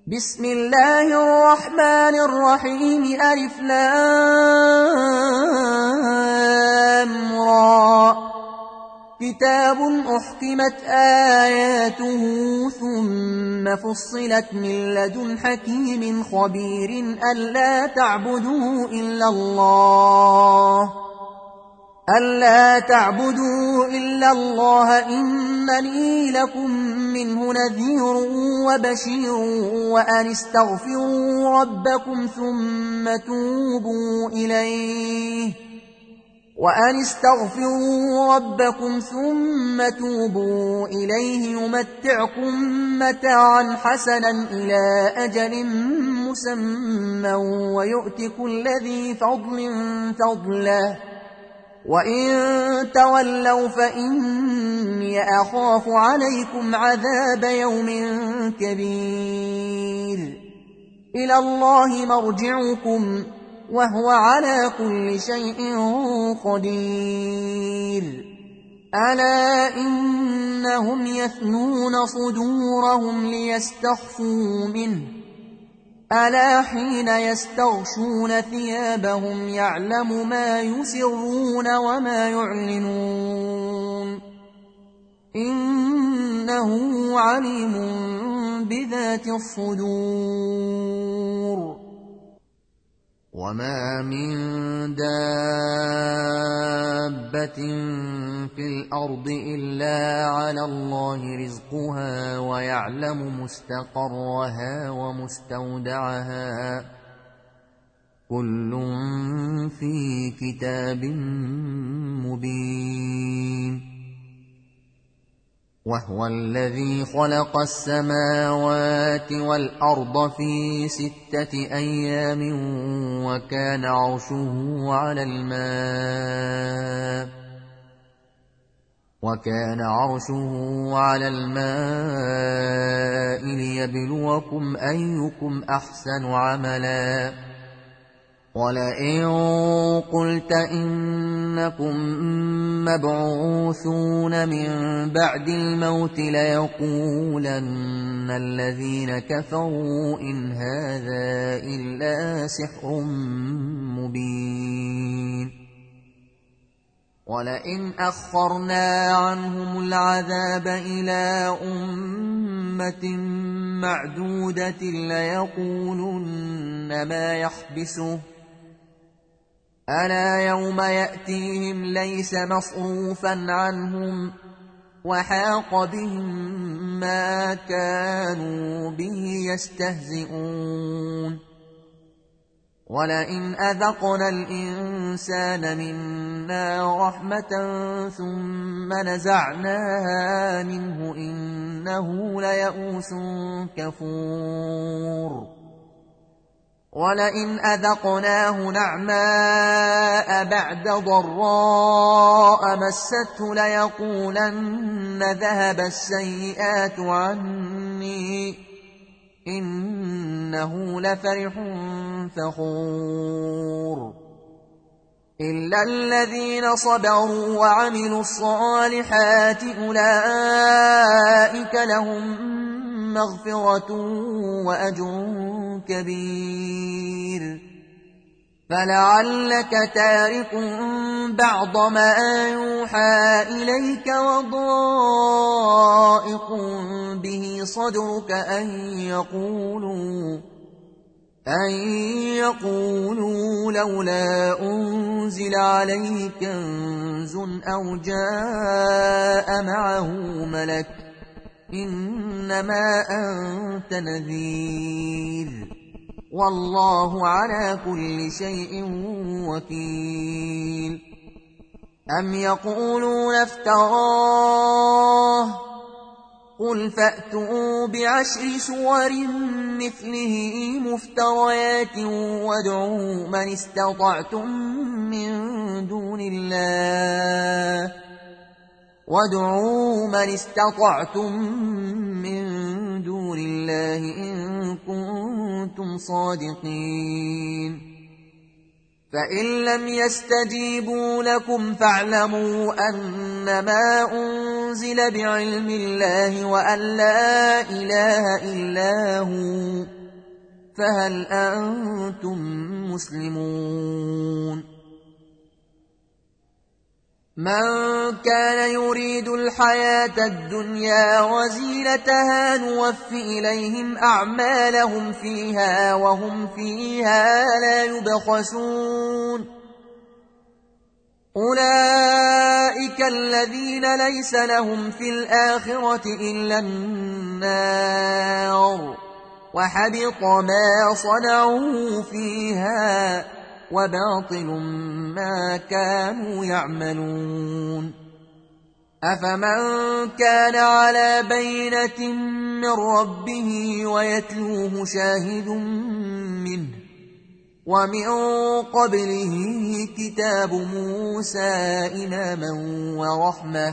بسم الله الرحمن الرحيم ألف لام را كتاب أحكمت آياته ثم فصلت من لدن حكيم خبير ألا تعبدوا إلا الله إنني لكم منه نذير وبشير وأن استغفروا ربكم ثم توبوا إليه يمتعكم متاعا حسنا إلى أجل مسمى ويؤت كل ذي فضل فضله وإن تولوا فإني أخاف عليكم عذاب يوم كبير إلى الله مرجعكم وهو على كل شيء قدير ألا إنهم يثنون صدورهم ليستخفوا منه ألا حين يستغشون ثيابهم يعلم ما يسرون وما يعلنون إنه عليم بذات الصدور وما من دابة في الأرض إلا على الله رزقها ويعلم مستقرها ومستودعها كل في كتاب مبين وهو الذي خلق السماوات والأرض في 6 أيام وكان عرشه على الماء ليبلوكم أيكم أحسن عملا ولئن قلت إنكم مبعوثون من بعد الموت ليقولن الذين كفروا إن هذا إلا سحر مبين ولئن أخرنا عنهم العذاب إلى أمة معدودة ليقولن ما يحبسه ألا يوم يأتيهم ليس مصروفا عنهم وحاق بهم ما كانوا به يستهزئون ولئن أذقنا الإنسان منا رحمة ثم نزعناها منه إنه ليئوس كفور ولئن أذقناه نعماء بعد ضراء مسته ليقولن ذهب السيئات عني إنه لفرح فخور إلا الذين صبروا وعملوا الصالحات أولئك لهم مغفرة وأجر كبير فلعلك تارك بعض ما يوحى إليك وضائق به صدرك أن يقولوا لولا أنزل عليه كنز أو جاء معه ملك إنما أنت نذير والله على كل شيء وكيل أم يقولون افتراه قل فأتوا بعشر سور مثله مفتريات وادعوا من استطعتم من دون الله إن كنتم صادقين فإن لم يستجيبوا لكم فاعلموا أنما أنزل بعلم الله وأن لا إله إلا هو فهل أنتم مسلمون؟ من كان يريد الحياة الدنيا وزينتها نوف إليهم أعمالهم فيها وهم فيها لا يبخسون. أولئك الذين ليس لهم في الآخرة إلا النار وحبط ما صنعوا فيها وباطل ما كانوا يعملون. أفمن كان على بينة من ربه ويتلوه شاهد منه ومن قبله كتاب موسى إماما ورحمة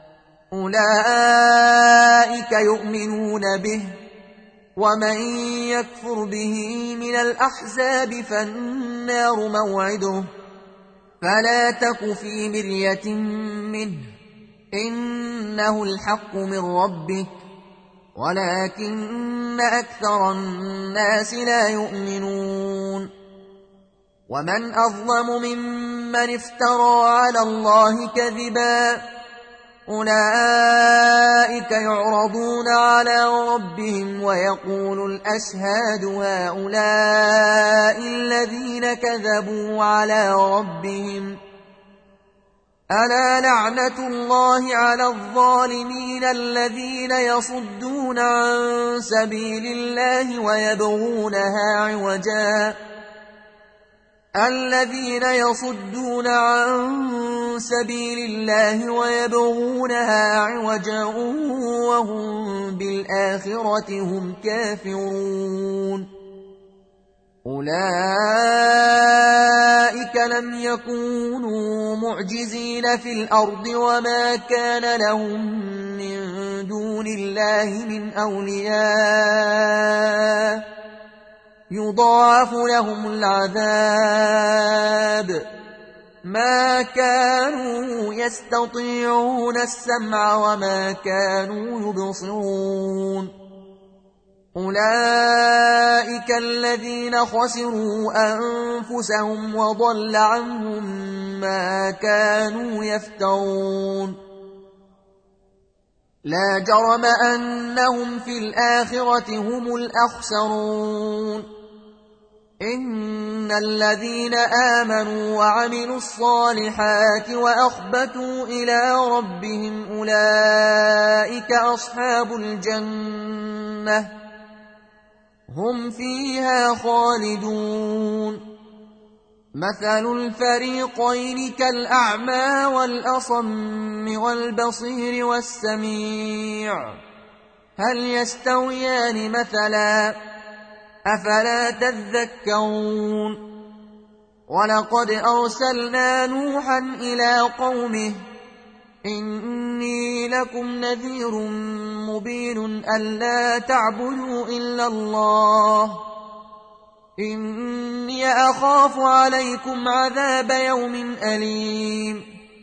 أولئك يؤمنون به ومن يكفر به من الأحزاب فالنار موعده فلا تك في مرية منه إنه الحق من ربك ولكن أكثر الناس لا يؤمنون. ومن أظلم ممن افترى على الله كذبا أولئك يعرضون على ربهم ويقول الأشهاد هؤلاء الذين كذبوا على ربهم ألا لعنة الله على الظالمين الذين يصدون عن سبيل الله ويبغونها عوجا وهم بالآخرة هم كافرون. أولئك لم يكونوا معجزين في الأرض وما كان لهم من دون الله من أولياء يضاعف لهم العذاب ما كانوا يستطيعون السمع وما كانوا يبصرون. أولئك الذين خسروا أنفسهم وضل عنهم ما كانوا يفترون. لا جرم أنهم في الآخرة هم الأخسرون. إن الذين آمنوا وعملوا الصالحات وأخبتوا إلى ربهم أولئك أصحاب الجنة هم فيها خالدون. مثل الفريقين كالأعمى والأصم والبصير والسميع هل يستويان مثلا أفلا تذكرون. ولقد أرسلنا نوحا إلى قومه إني لكم نذير مبين ألا تعبدوا إلا الله إني أخاف عليكم عذاب يوم أليم.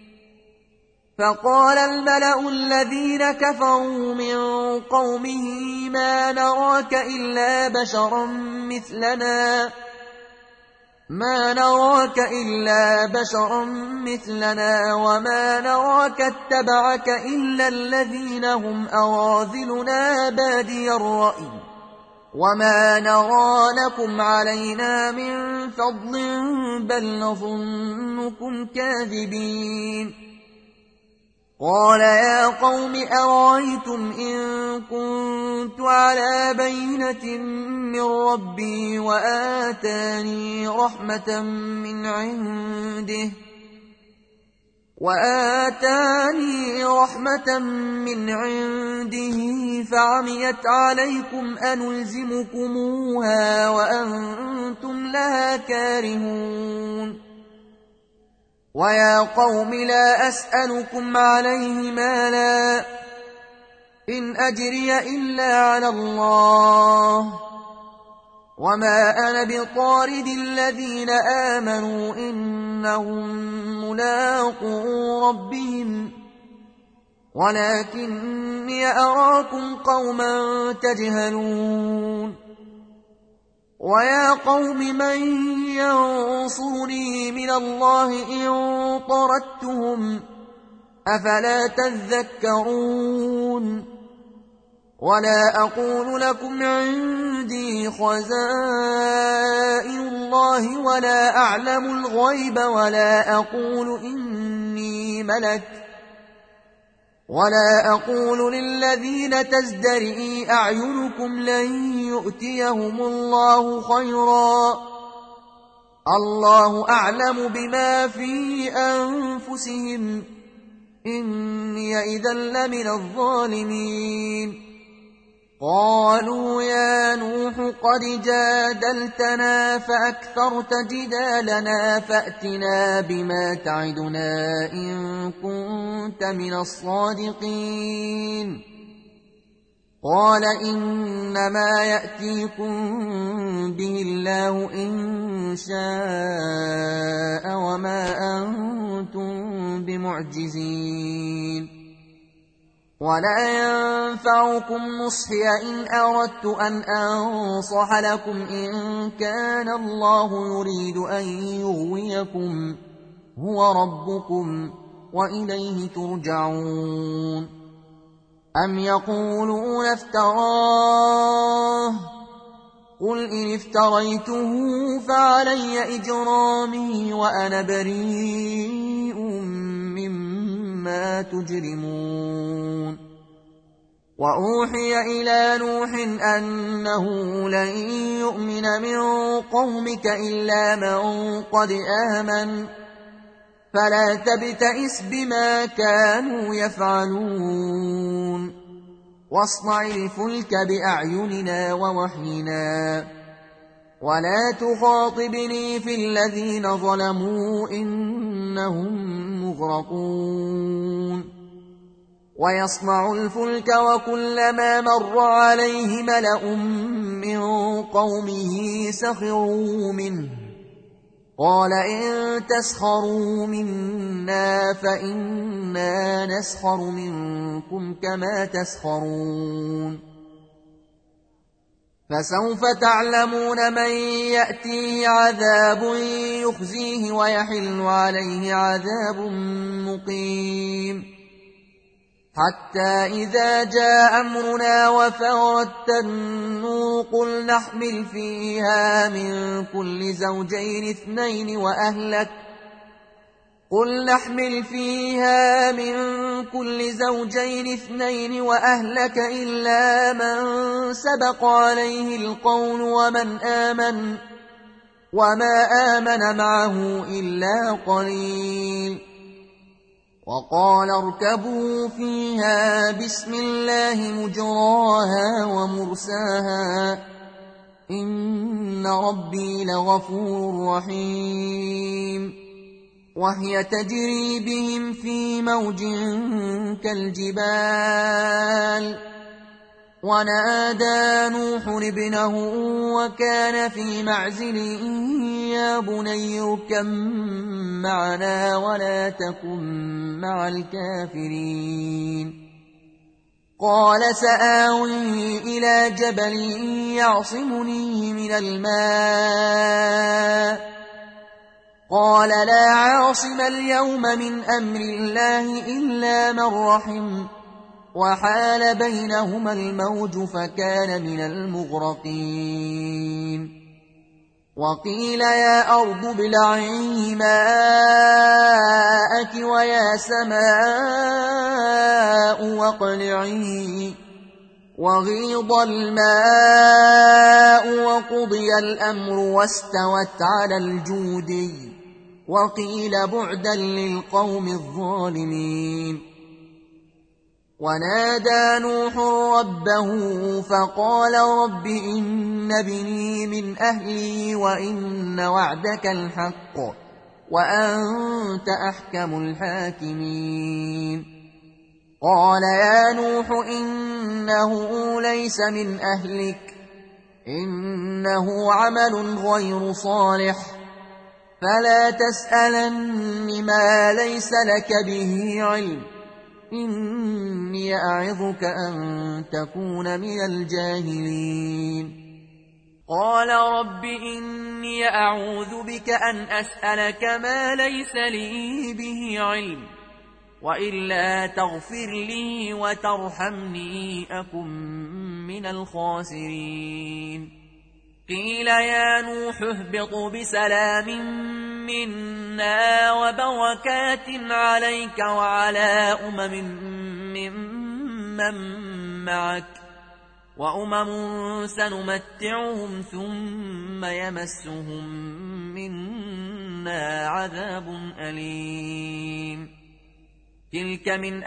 فقال الملأ الذين كفروا من قومه ما نراك إلا بشرا مثلنا وما نراك اتبعك إلا الذين هم أراذلنا بادي الرأي وما نرى لكم علينا من فضل بل نظنكم كاذبين. قال يا قوم أرأيتم إن كنت على بينة من ربي وآتاني رحمة من عنده فعميت عليكم أنلزمكموها وأنتم لها كارهون. ويا قوم لا أسألكم عليه مالا إن أجري إلا على الله وما أنا بطارد الذين آمنوا إنهم ملاقو ربهم ولكني أراكم قوما تجهلون. ويا قوم من ينصرني من الله إن طردتهم أفلا تذكرون ولا أقول لكم عندي خزائن الله ولا أعلم الغيب ولا أقول إني ملك ولا أقول للذين تزدرئ أعينكم لن يؤتيهم الله خيرا الله أعلم بما في أنفسهم إني إذا لمن الظالمين قالوا يا نوح قد جادلتنا فأكثرت جدالنا فأتنا بما تعدنا إن كنت من الصادقين قال إنما يأتيكم به الله إن شاء وما أنتم بمعجزين ولا ينفعكم نصحي إن أردت أن أنصح لكم إن كان الله يريد أن يغويكم هو ربكم وإليه ترجعون أم يقولون افتراه قل إن افتريته فعلي إجرامي وأنا بريء مما تجرمون وأوحي إلى نوح أنه لن يؤمن من قومك إلا من قد آمن فلا تبتئس بما كانوا يفعلون واصنع الفلك بأعيننا ووحينا ولا تخاطبني في الذين ظلموا إنهم مغرقون ويصنع الفلك وكلما مر عليه ملأ من قومه سخروا منه قال إن تسخروا منا فإنا نسخر منكم كما تسخرون فسوف تعلمون من يأتيه عذاب يخزيه ويحل عليه عذاب مقيم حتى إذا جاء أمرنا وفارت النور قل نحمل فيها من كل زوجين اثنين وأهلك إلا من سبق عليه القول ومن آمن وما آمن معه إلا قليل وقال اركبوا فيها بسم الله مجراها ومرساها إن ربي لغفور رحيم وهي تجري بهم في موج كالجبال ونادى نوح ابنه وكان في معزل يا بني اركب معنا ولا تكن مع الكافرين قال سآوي إلى جبل يعصمني من الماء قال لا عاصم اليوم من أمر الله إلا من رحم وحال بينهما الموج فكان من المغرقين وقيل يا أرض ابلعي ماءك ويا سماء واقلعي وغيض الماء وقضي الأمر واستوت على الجودي وقيل بعدا للقوم الظالمين ونادى نوح ربه فقال رب إن ابني من أهلي وإن وعدك الحق وأنت أحكم الحاكمين قال يا نوح إنه ليس من أهلك إنه عمل غير صالح فلا تسألن ما ليس لك به علم إني أعظك أن تكون من الجاهلين قال رب إني أعوذ بك أن أسألك ما ليس لي به علم وإلا تغفر لي وترحمني أكن من الخاسرين قيل يا نوح اهبط بسلام منا وبركات عليك وعلى ممن معك وأمم سنمتعهم ثم يمسهم منا عذاب أليم تلك من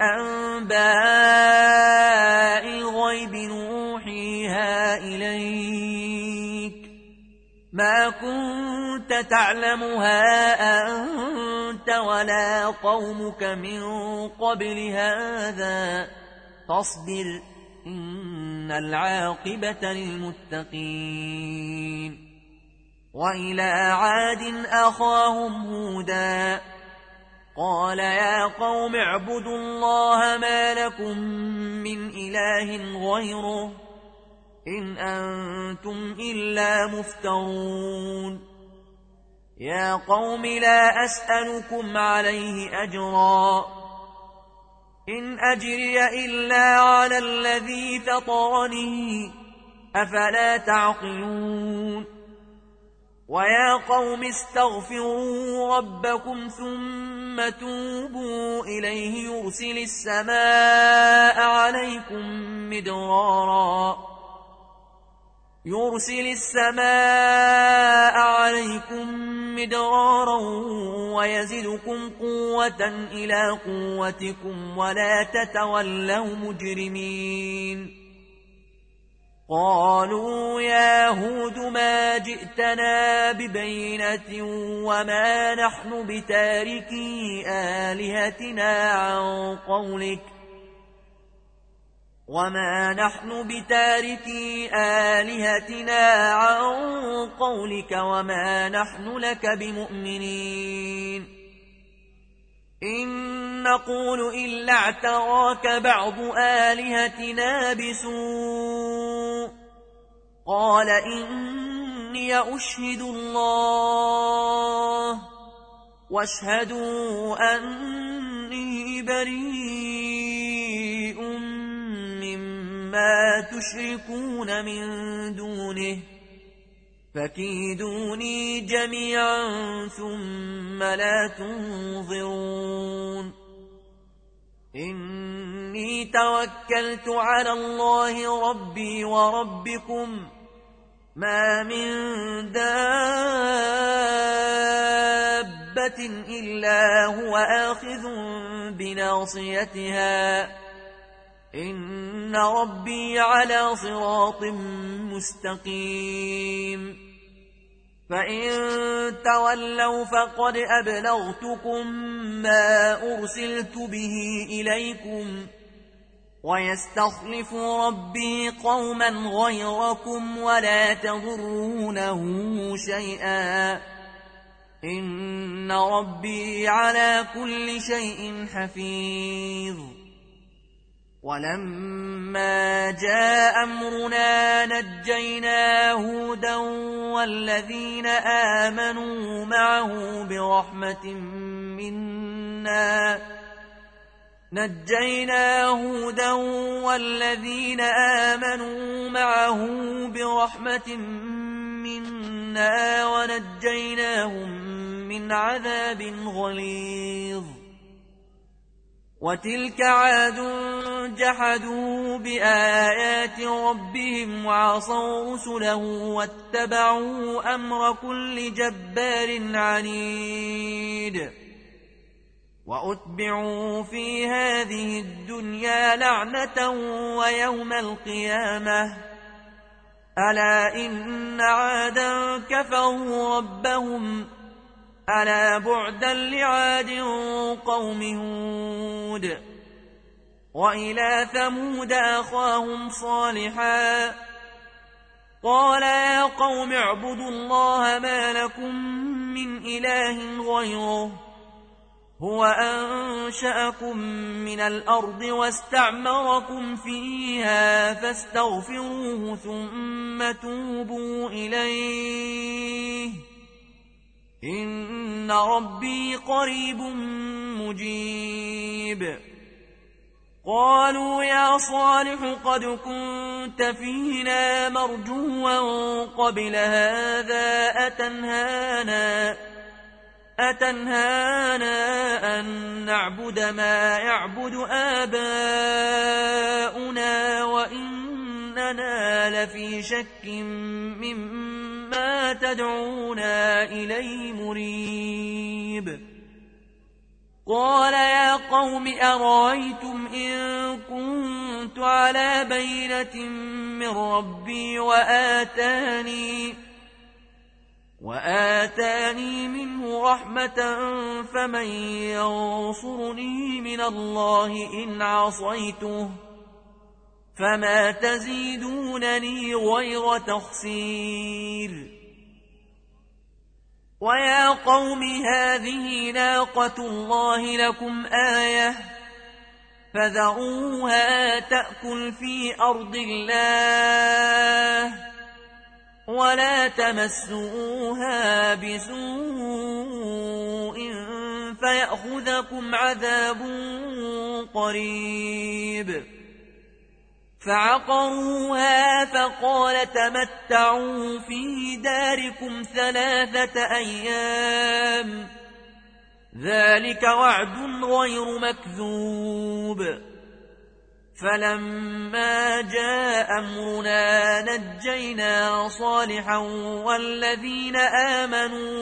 أنباء الغيب نوحيها إليك ما كنت تعلمها أنت ولا قومك من قبل هذا فاصبر إن العاقبة للمتقين وإلى عاد أخاهم هودا قال يا قوم اعبدوا الله ما لكم من إله غيره إن أنتم إلا مفترون يا قوم لا أسألكم عليه أجرا إن أجري إلا على الذي فطرني أفلا تعقلون ويا قوم استغفروا ربكم ثم توبوا إليه يرسل السماء عليكم مدرارا ويزدكم قوة إلى قوتكم ولا تتولوا مجرمين قالوا يا هود ما جئتنا ببينة وما نحن بتاركي آلهتنا عن قولك وما نحن لك بمؤمنين إن نقول إلا اعتراك بعض آلهتنا بسوء قال إني أشهد الله واشهدوا أني بريء مما تشركون من دونه فكيدوني جميعا ثم لا تنظرون إني توكلت على الله ربي وربكم ما من دابة إلا هو آخذ بناصيتها إن ربي على صراط مستقيم فإن تولوا فقد أبلغتكم ما أرسلت به إليكم ويستخلف ربي قوما غيركم ولا تضرونه شيئا إن ربي على كل شيء حفيظ ولما جاء أمرنا نجينا هودا والذين آمنوا معه برحمة منا ونجيناهم من عذاب غليظ وتلك عاد جحدوا بآيات ربهم وعصوا رسله واتبعوا أمر كل جبار عنيد وأتبعوا في هذه الدنيا لعنة ويوم القيامة ألا إن عادا كفروا ربهم ألا بعدا لعاد قوم هود وإلى ثمود أخاهم صالحا قال يا قوم اعبدوا الله ما لكم من إله غيره هو أنشأكم من الأرض واستعمركم فيها فاستغفروه ثم توبوا إليه إن ربي قريب مجيب. قالوا يا صالح قد كنت فينا مرجوا قبل هذا أتنهانا أن نعبد ما يعبد آباؤنا وإننا لفي شك مما تدعونا إليه مريب. قال يا قوم أرأيتم إن كنت على بينة من ربي وآتاني منه رحمة فمن ينصرني من الله إن عصيته فما تزيدونني غير تخسير. ويا قوم هذه ناقة الله لكم آية فذروها تأكل في أرض الله ولا تمسوها بسوء فيأخذكم عذاب قريب. فعقروها فقال تمتعوا في داركم 3 أيام ذلك وعد غير مكذوب. فلما جاء أمرنا نجينا صالحا والذين آمنوا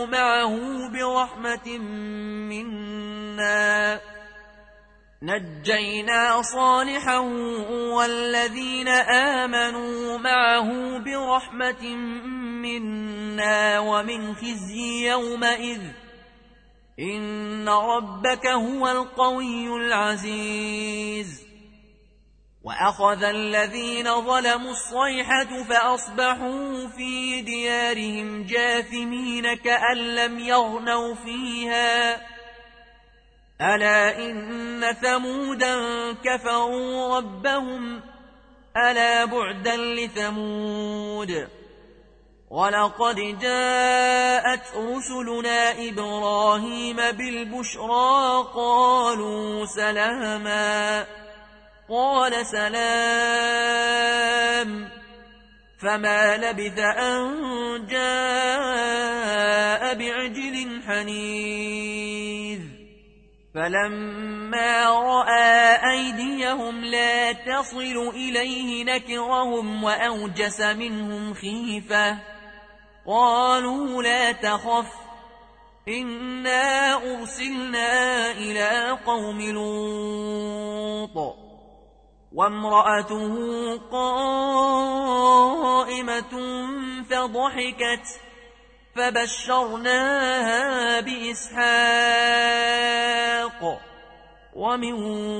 معه برحمة منا ومن خزي يومئذ إن ربك هو القوي العزيز. وأخذ الذين ظلموا الصيحة فأصبحوا في ديارهم جاثمين كأن لم يغنوا فيها ألا إن ثمودا كفروا ربهم ألا بعدا لثمود. ولقد جاءت رسلنا إبراهيم بالبشرى قالوا سلاما قال سلام فما لبث أن جاء بعجل حنيذ. فلما رأى أيديهم لا تصل إليه نكرهم وأوجس منهم خيفة قالوا لا تخف إنا أرسلنا إلى قوم لوط وامرأته قائمة فضحكت فبشرناها بإسحاق ومن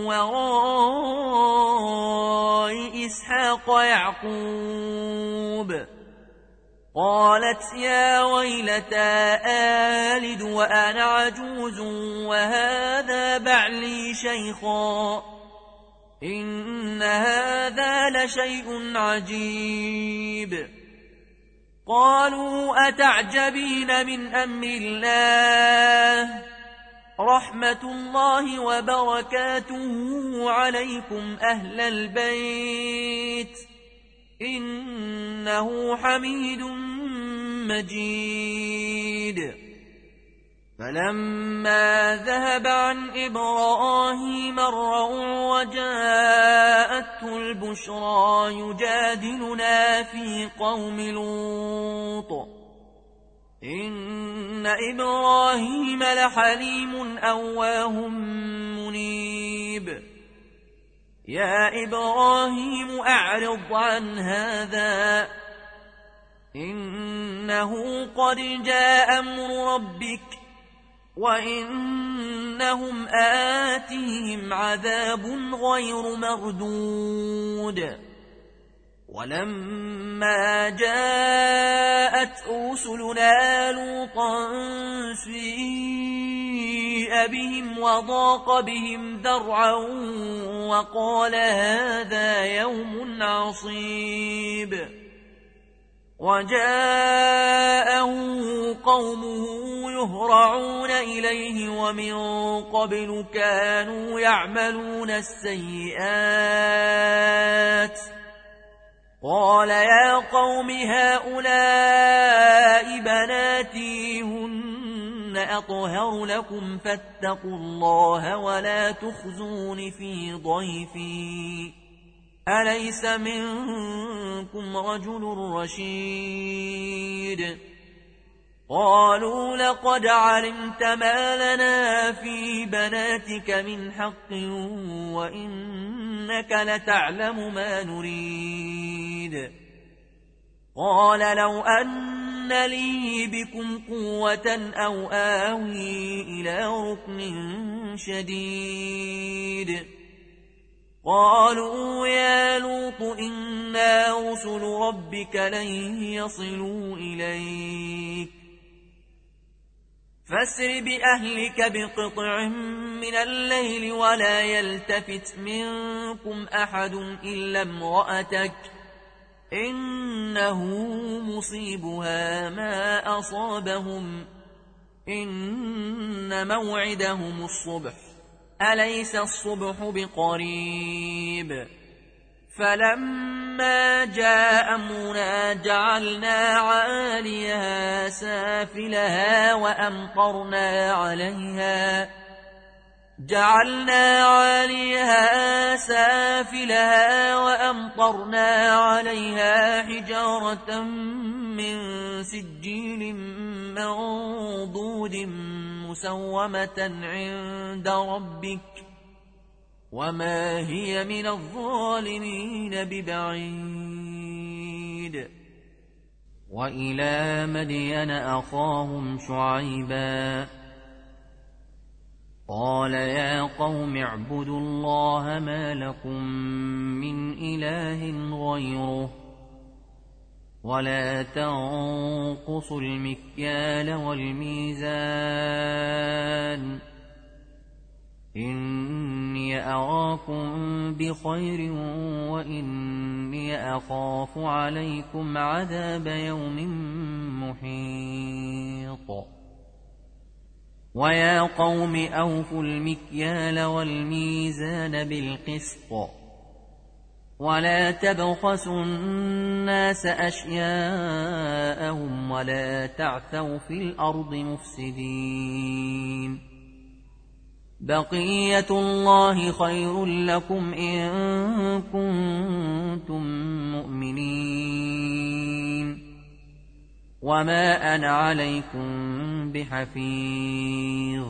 وراء إسحاق يعقوب. قالت يا ويلتى آلد وأنا عجوز وهذا بعلي شيخا إن هذا لشيء عجيب. قالوا أتعجبين من أمر الله رحمة الله وبركاته عليكم أهل البيت إنه حميد مجيد. فلما ذهب عن إبراهيم الروع وجاءته البشرى يجادلنا في قوم لوط إن إبراهيم لحليم أواه منيب. يا إبراهيم أعرض عن هذا إنه قد جاء أمر ربك وإنهم آتيهم عذاب غير مردود. ولما جاءت رسلنا لوطا سيء فسيء بهم وضاق بهم ذرعا وقال هذا يوم عصيب وجاءه قومه يهرعون إليه ومن قبل كانوا يعملون السيئات قال يا قوم هؤلاء بناتي هن أطهر لكم فاتقوا الله ولا تخزون في ضيفي أليس منكم رجل رشيد قالوا لقد علمت ما لنا في بناتك من حق وإنك لتعلم ما نريد قال لو أن لي بكم قوة أو آوي إلى ركن شديد قالوا يا لوط إنا رسل ربك لن يصلوا إليك فاسر بأهلك بقطع من الليل ولا يلتفت منكم أحد إلا امرأتك إنه مصيبها ما أصابهم إن موعدهم الصبح أليس الصبح بقريب فلما جاء أمرنا جعلنا عاليها سافلها وأمطرنا عليها حجارة من سجيل منضود مسومة عند ربك وما هي من الظالمين ببعيد وإلى مدين أخاهم شعيبا قال يا قوم اعبدوا الله ما لكم من إله غيره ولا تنقصوا المكيال والميزان إني أراكم بخير وإني أخاف عليكم عذاب يوم محيط ويا قوم أوفوا المكيال والميزان بالقسط ولا تبخسوا الناس أشياءهم ولا تعثوا في الأرض مفسدين بقية الله خير لكم إن كنتم مؤمنين وما أنا عليكم بحفيظ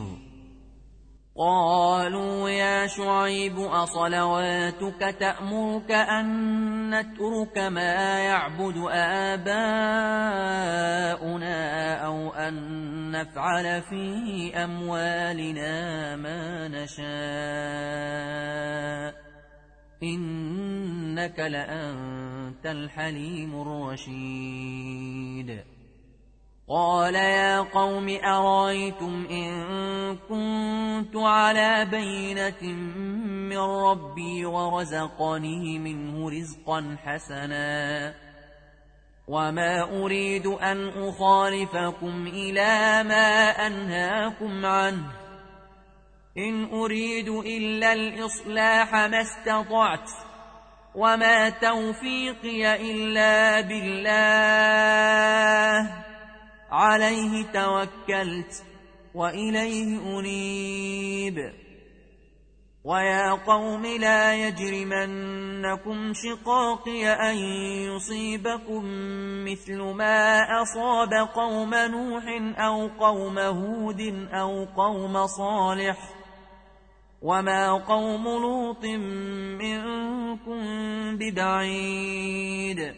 قالوا يا شعيب أصلواتك تأمرك أن نترك ما يعبد آباؤنا أو أن نفعل في أموالنا ما نشاء إنك لأنت الحليم الرشيد قال يا قوم أرأيتم إن كنت على بينة من ربي ورزقني منه رزقا حسنا وما أريد أن أخالفكم إلى ما أنهاكم عنه إن أريد إلا الإصلاح ما استطعت وما توفيقي إلا بالله عليه توكلت وإليه أنيب ويا قوم لا يجرمنكم شقاقي أن يصيبكم مثل ما أصاب قوم نوح أو قوم هود أو قوم صالح وما قوم لوط منكم ببعيد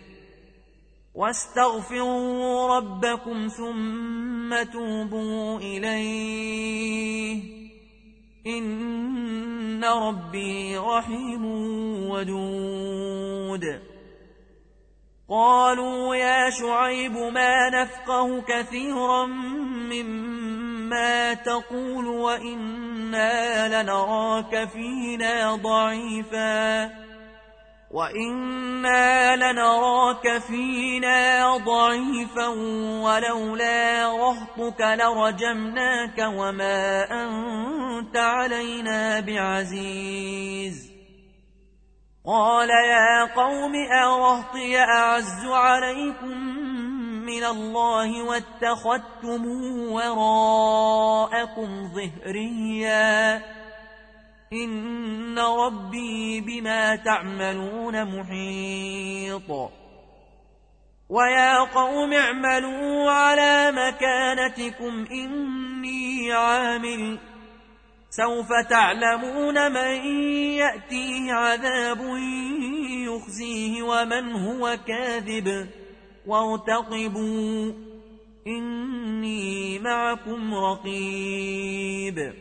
واستغفروا ربكم ثم توبوا إليه إن ربي رحيم ودود قالوا يا شعيب ما نفقه كثيرا مما ما تقول وإنا لنراك فينا ضعيفا ولولا رهطك لرجمناك وما أنت علينا بعزيز. قال يا قوم أرهطي أعز عليكم من الله واتخذتموه وراءكم ظهريا إن ربي بما تعملون محيط. ويا قوم اعملوا على مكانتكم إني عامل سوف تعلمون من يأتيه عذاب يخزيه ومن هو كاذب وارتقبوا إني معكم رقيب.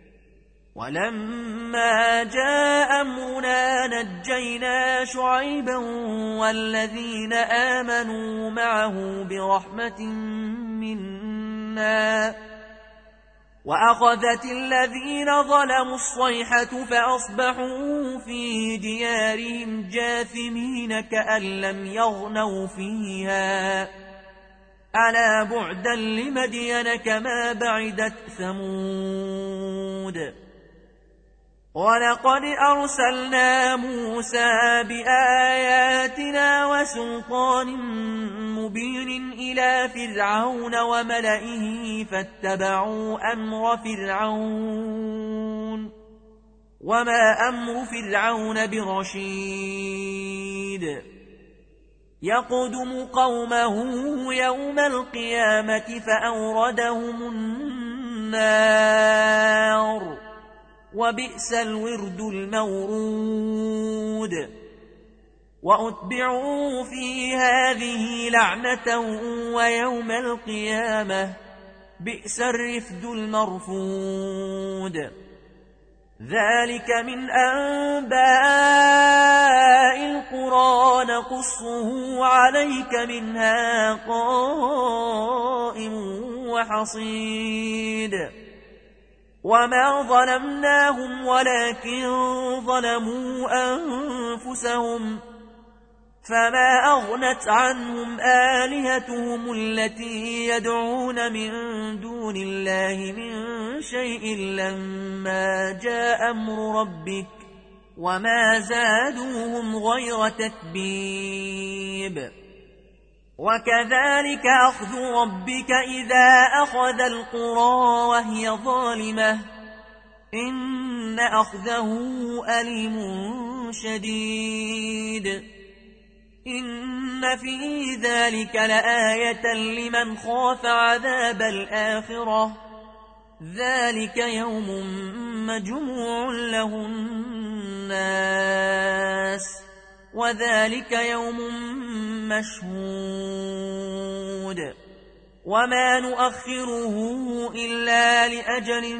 ولما جاء أمرنا نجينا شعيبا والذين آمنوا معه برحمة منا وأخذت الذين ظلموا الصيحة فأصبحوا في ديارهم جاثمين كأن لم يغنوا فيها ألا بعدا لمدين كما بعدت ثمود. ولقد أرسلنا موسى بآياتنا وسلطان مبين إلى فرعون وملئه فاتبعوا أمر فرعون وما أمر فرعون برشيد. يقدم قومه يوم القيامة فأوردهم النار وبئس الورد المورود. وأتبعوا في هذه لعنة ويوم القيامة بئس الرفد المرفود. ذلك من أنباء القرى نقصه عليك منها قائم وحصيد. وما ظلمناهم ولكن ظلموا أنفسهم فما أغنت عنهم آلهتهم التي يدعون من دون الله من شيء لما جاء أمر ربك وما زادوهم غير تتبيب. وكذلك أخذ ربك إذا أخذ القرى وهي ظالمة إن أخذه أليم شديد. إن في ذلك لآية لمن خاف عذاب الآخرة ذلك يوم مجموع له الناس وذلك يوم مشهود. وما نؤخره إلا لأجل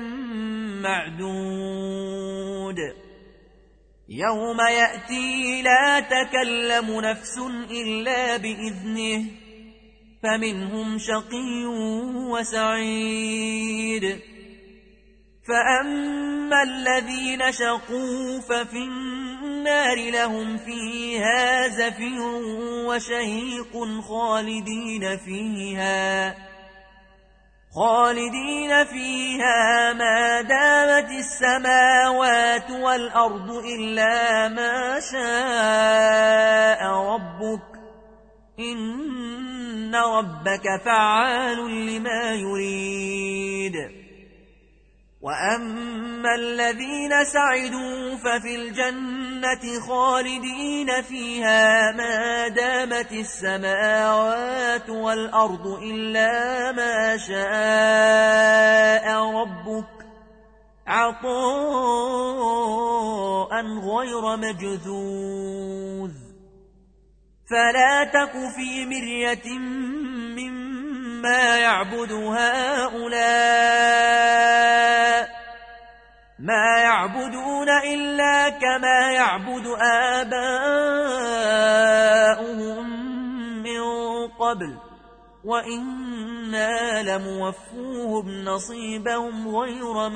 معدود. يوم يأتي لا تكلم نفس إلا بإذنه فمنهم شقي وسعيد. فأما الذين شقوا ففي النار لهم فيها زفير وشهيق خالدين فيها ما دامت السماوات والأرض إلا ما شاء ربك إن ربك فعال لما يريد. وأما الذين سعدوا ففي الجنة خالدين فيها ما دامت السماوات والأرض إلا ما شاء ربك عطاء غير مجذوذ. فلا تك في مرية مما يعبد هؤلاء ما يعبدون إلا كما يعبد آباؤهم من قبل وإنا إنا لموفوهم نصيبهم غير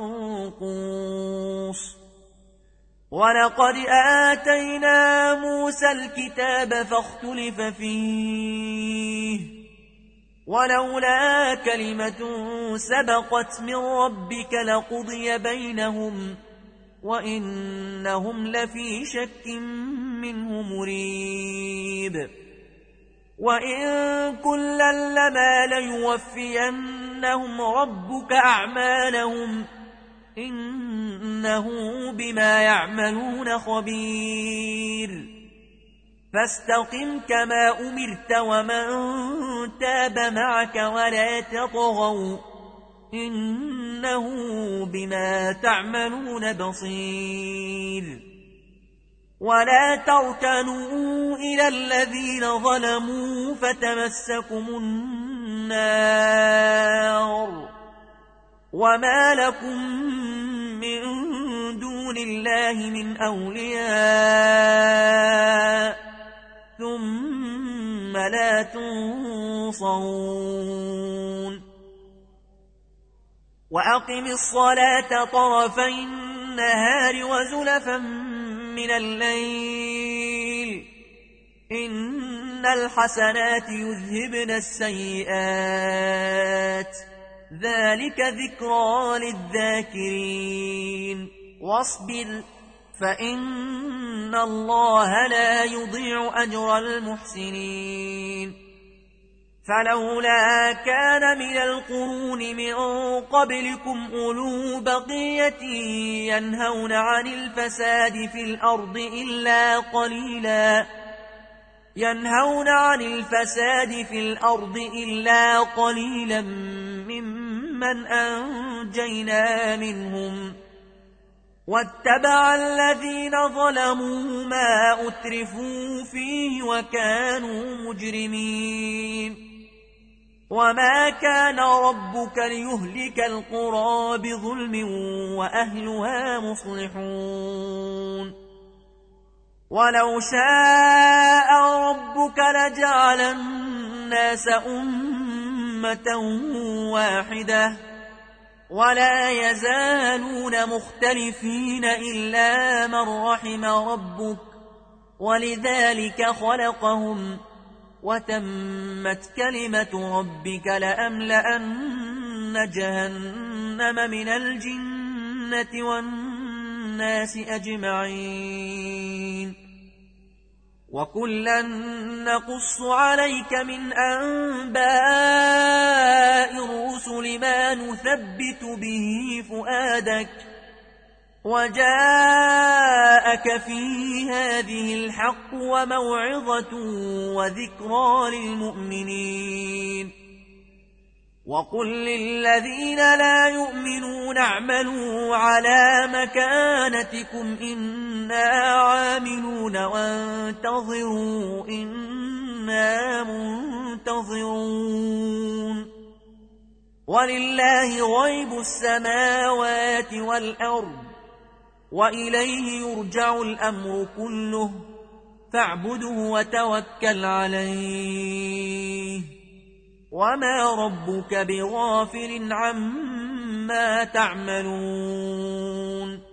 منقوص ولقد آتينا موسى الكتاب فاختلف فيه ولولا كلمة سبقت من ربك لقضي بينهم وإنهم لفي شك منه مريب وإن كلا لما ليوفينهم ربك أعمالهم إنه بما يعملون خبير فاستقم كما أمرت ومن تاب معك ولا تطغوا إنه بما تعملون بصير ولا تركنوا إلى الذين ظلموا فتمسكم النار وما لكم من دون الله من أولياء ثم لا تنصرون وأقم الصلاة طرفي النهار وزلفا من الليل إن الحسنات يذهبن السيئات ذلك ذكرى للذاكرين واصبر فإن الله لا يضيع أجر المحسنين فلولا كان من القرون من قبلكم أولو بقية ينهون عن الفساد في الأرض إلا قليلا ممن أنجينا منهم واتبع الذين ظلموا ما أترفوا فيه وكانوا مجرمين وما كان ربك ليهلك القرى بظلم وأهلها مصلحون ولو شاء ربك لجعل الناس أمة واحدة ولا يزالون مختلفين إلا من رحم ربك ولذلك خلقهم وتمت كلمة ربك لأملأن جهنم من الجنة والناس أجمعين وكلا نقص عليك من أنباء الرسل ما نثبت به فؤادك وجاءك في هذه الحق وموعظة وذكرى للمؤمنين وقل للذين لا يؤمنون اعملوا على مكانتكم إنا عاملون وانتظروا إنا منتظرون ولله غيب السماوات والأرض وإليه يرجع الأمر كله فاعبده وتوكل عليه وما ربك بغافل عما تعملون